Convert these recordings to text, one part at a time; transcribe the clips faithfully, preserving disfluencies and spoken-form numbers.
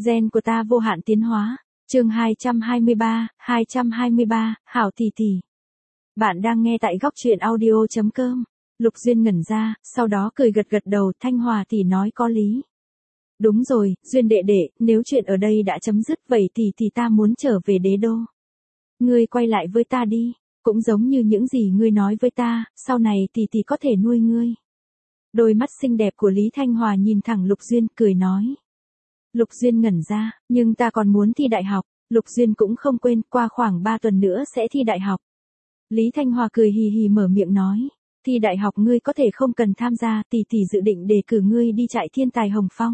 Gen của ta vô hạn tiến hóa. Chương hai trăm hai mươi ba, hai trăm hai mươi ba, Hảo tỷ tỷ. Bạn đang nghe tại góc truyện audio chấm com. Lục Duyên ngẩn ra, sau đó cười gật gật đầu, Thanh Hòa tỷ nói có lý. Đúng rồi, Duyên đệ đệ, nếu chuyện ở đây đã chấm dứt vậy thì thì ta muốn trở về đế đô. Ngươi quay lại với ta đi, cũng giống như những gì ngươi nói với ta, sau này thì thì có thể nuôi ngươi. Đôi mắt xinh đẹp của Lý Thanh Hòa nhìn thẳng Lục Duyên, cười nói. Lục Duyên ngẩn ra, nhưng ta còn muốn thi đại học. Lục Duyên cũng không quên, qua khoảng ba tuần nữa sẽ thi đại học. Lý Thanh Hòa cười hì hì mở miệng nói. Thi đại học ngươi có thể không cần tham gia, tỷ tỷ dự định đề cử ngươi đi trại thiên tài Hồng Phong.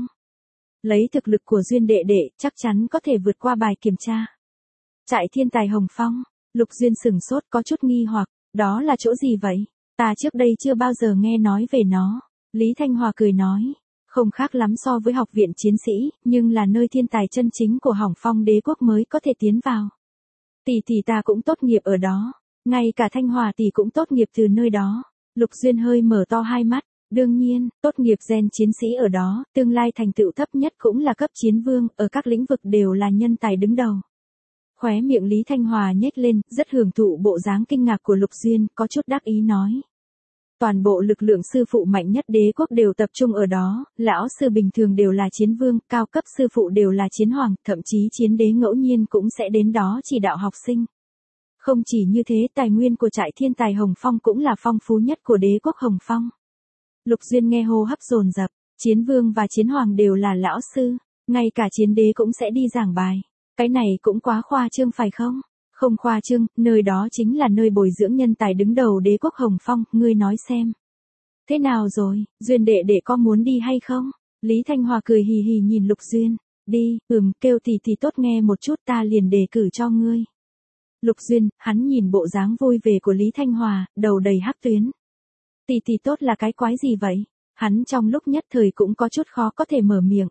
Lấy thực lực của Duyên đệ đệ, chắc chắn có thể vượt qua bài kiểm tra. Trại thiên tài Hồng Phong, Lục Duyên sừng sốt có chút nghi hoặc, đó là chỗ gì vậy? Ta trước đây chưa bao giờ nghe nói về nó. Lý Thanh Hòa cười nói. Không khác lắm so với học viện chiến sĩ, nhưng là nơi thiên tài chân chính của Hồng Phong đế quốc mới có thể tiến vào. Tỷ tỷ ta cũng tốt nghiệp ở đó, ngay cả Thanh Hòa tỷ cũng tốt nghiệp từ nơi đó. Lục Duyên hơi mở to hai mắt, đương nhiên, tốt nghiệp gen chiến sĩ ở đó, tương lai thành tựu thấp nhất cũng là cấp chiến vương, ở các lĩnh vực đều là nhân tài đứng đầu. Khóe miệng Lý Thanh Hòa nhếch lên, rất hưởng thụ bộ dáng kinh ngạc của Lục Duyên, có chút đắc ý nói. Toàn bộ lực lượng sư phụ mạnh nhất đế quốc đều tập trung ở đó, lão sư bình thường đều là chiến vương, cao cấp sư phụ đều là chiến hoàng, thậm chí chiến đế ngẫu nhiên cũng sẽ đến đó chỉ đạo học sinh. Không chỉ như thế, tài nguyên của trại thiên tài Hồng Phong cũng là phong phú nhất của đế quốc Hồng Phong. Lục Duyên nghe hô hấp dồn dập, chiến vương và chiến hoàng đều là lão sư, ngay cả chiến đế cũng sẽ đi giảng bài. Cái này cũng quá khoa trương phải không? Không khoa trương, nơi đó chính là nơi bồi dưỡng nhân tài đứng đầu đế quốc Hồng Phong, ngươi nói xem. Thế nào rồi, Duyên đệ đệ có muốn đi hay không? Lý Thanh Hòa cười hì hì nhìn Lục Duyên. Đi, ừm, kêu tỷ tỷ tốt nghe một chút ta liền đề cử cho ngươi. Lục Duyên, hắn nhìn bộ dáng vui vẻ của Lý Thanh Hòa, đầu đầy hắc tuyến. Tỷ tỷ tốt là cái quái gì vậy? Hắn trong lúc nhất thời cũng có chút khó có thể mở miệng.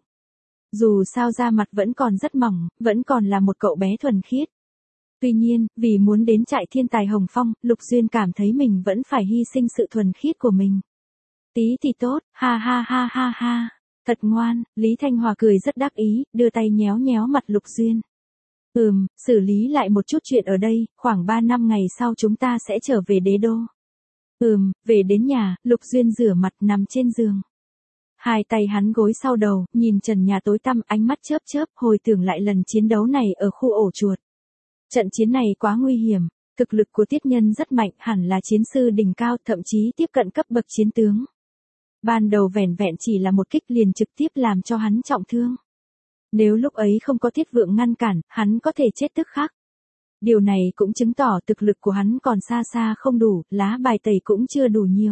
Dù sao da mặt vẫn còn rất mỏng, vẫn còn là một cậu bé thuần khiết. Tuy nhiên, vì muốn đến trại thiên tài Hồng Phong, Lục Duyên cảm thấy mình vẫn phải hy sinh sự thuần khiết của mình. Tí thì tốt, ha ha ha ha ha. Thật ngoan, Lý Thanh Hòa cười rất đắc ý, đưa tay nhéo nhéo mặt Lục Duyên. Ừm, xử lý lại một chút chuyện ở đây, khoảng ba năm ngày sau chúng ta sẽ trở về đế đô. Ừm, về đến nhà, Lục Duyên rửa mặt nằm trên giường. Hai tay hắn gối sau đầu, nhìn trần nhà tối tăm, ánh mắt chớp chớp, hồi tưởng lại lần chiến đấu này ở khu ổ chuột. Trận chiến này quá nguy hiểm, thực lực của Tiết Nhân rất mạnh, hẳn là chiến sư đỉnh cao, thậm chí tiếp cận cấp bậc chiến tướng. Ban đầu vẻn vẹn chỉ là một kích liền trực tiếp làm cho hắn trọng thương. Nếu lúc ấy không có Tiết Vượng ngăn cản, hắn có thể chết tức khắc. Điều này cũng chứng tỏ thực lực của hắn còn xa xa không đủ, lá bài tẩy cũng chưa đủ nhiều.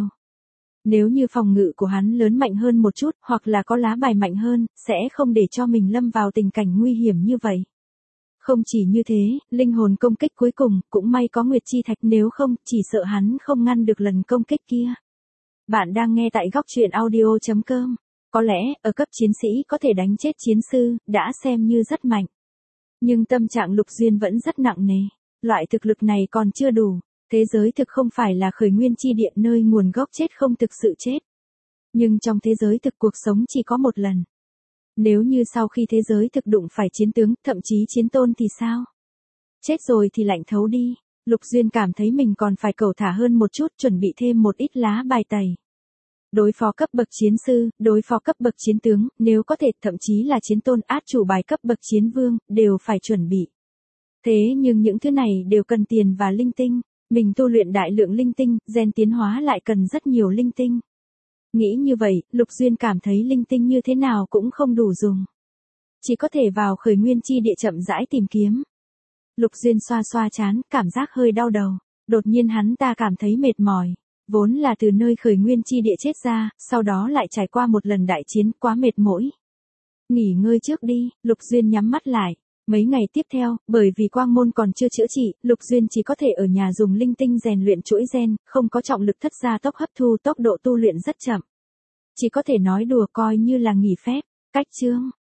Nếu như phòng ngự của hắn lớn mạnh hơn một chút, hoặc là có lá bài mạnh hơn, sẽ không để cho mình lâm vào tình cảnh nguy hiểm như vậy. Không chỉ như thế, linh hồn công kích cuối cùng, cũng may có Nguyệt Chi Thạch, nếu không, chỉ sợ hắn không ngăn được lần công kích kia. Bạn đang nghe tại góc truyện audio chấm com. Có lẽ, ở cấp chiến sĩ có thể đánh chết chiến sư, đã xem như rất mạnh. Nhưng tâm trạng Lục Duyên vẫn rất nặng nề. Loại thực lực này còn chưa đủ. Thế giới thực không phải là khởi nguyên chi địa nơi nguồn gốc chết không thực sự chết. Nhưng trong thế giới thực cuộc sống chỉ có một lần. Nếu như sau khi thế giới thực đụng phải chiến tướng, thậm chí chiến tôn thì sao? Chết rồi thì lạnh thấu đi. Lục Duyên cảm thấy mình còn phải cẩu thả hơn một chút, chuẩn bị thêm một ít lá bài tẩy. Đối phó cấp bậc chiến sư, đối phó cấp bậc chiến tướng, nếu có thể thậm chí là chiến tôn, át chủ bài cấp bậc chiến vương, đều phải chuẩn bị. Thế nhưng những thứ này đều cần tiền và linh tinh. Mình tu luyện đại lượng linh tinh, gen tiến hóa lại cần rất nhiều linh tinh. Nghĩ như vậy, Lục Duyên cảm thấy linh tinh như thế nào cũng không đủ dùng. Chỉ có thể vào khởi nguyên chi địa chậm rãi tìm kiếm. Lục Duyên xoa xoa trán, cảm giác hơi đau đầu. Đột nhiên hắn ta cảm thấy mệt mỏi. Vốn là từ nơi khởi nguyên chi địa chết ra, sau đó lại trải qua một lần đại chiến, quá mệt mỏi. Nghỉ ngơi trước đi, Lục Duyên nhắm mắt lại. Mấy ngày tiếp theo, bởi vì quang môn còn chưa chữa trị, Lục Duyên chỉ có thể ở nhà dùng linh tinh rèn luyện chuỗi gen, không có trọng lực thất gia tốc hấp thu, tốc độ tu luyện rất chậm. Chỉ có thể nói đùa coi như là nghỉ phép. Cách chương